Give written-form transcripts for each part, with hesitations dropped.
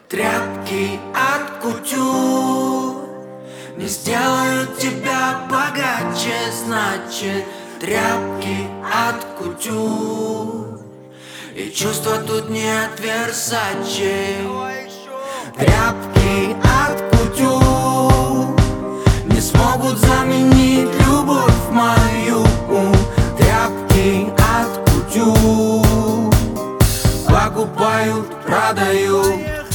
Тряпки от кутюр не сделают тебя богаче, значит, тряпки от кутюр. И чувства тут не от Версаче. Тряпки от кутюр не смогут заменить любовь мою. Тряпки от кутюр покупают, продают.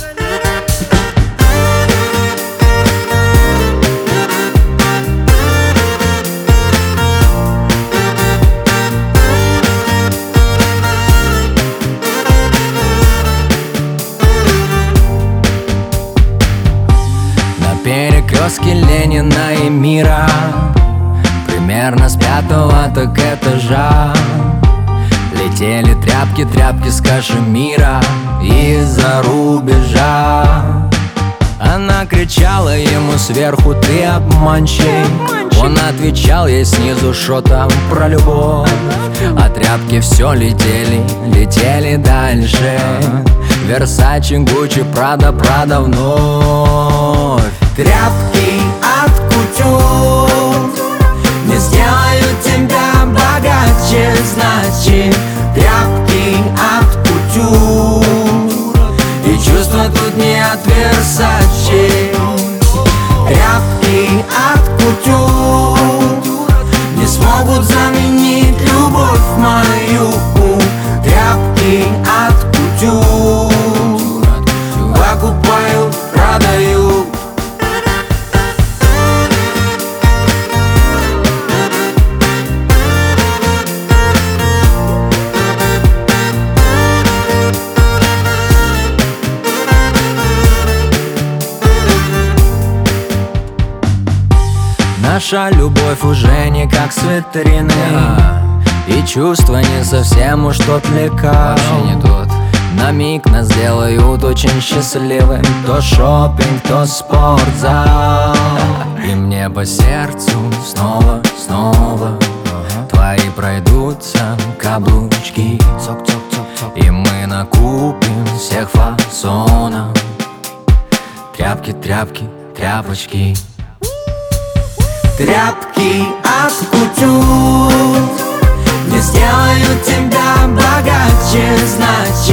Перекрестке Ленина и Мира, примерно с 5-го так этажа, летели тряпки, тряпки с кашемира из-за рубежа. Она кричала ему сверху: ты обманщик. Он отвечал ей снизу: шо там про любовь? А тряпки все летели, летели дальше. Версаче, Гуччи, Прада, Прада вновь. Тряпки от кутюр не сделают тебя богаче, значит, тряпки от кутюр. И чувства тут не от Версаче. Тряпки от кутюр не смогут заменить любовь мою. Тряпки от кутюр покупают, продают. Наша любовь уже не как с витрины, и чувства не совсем уж тот лекарь. Вообще не тот. На миг нас сделают очень счастливым. То шопинг, то спортзал. И мне по сердцу снова, снова твои пройдутся каблучки. И мы накупим всех фасонов. Тряпки, тряпки, тряпочки. Тряпки от кутюр не сделают тебя богаче, значит,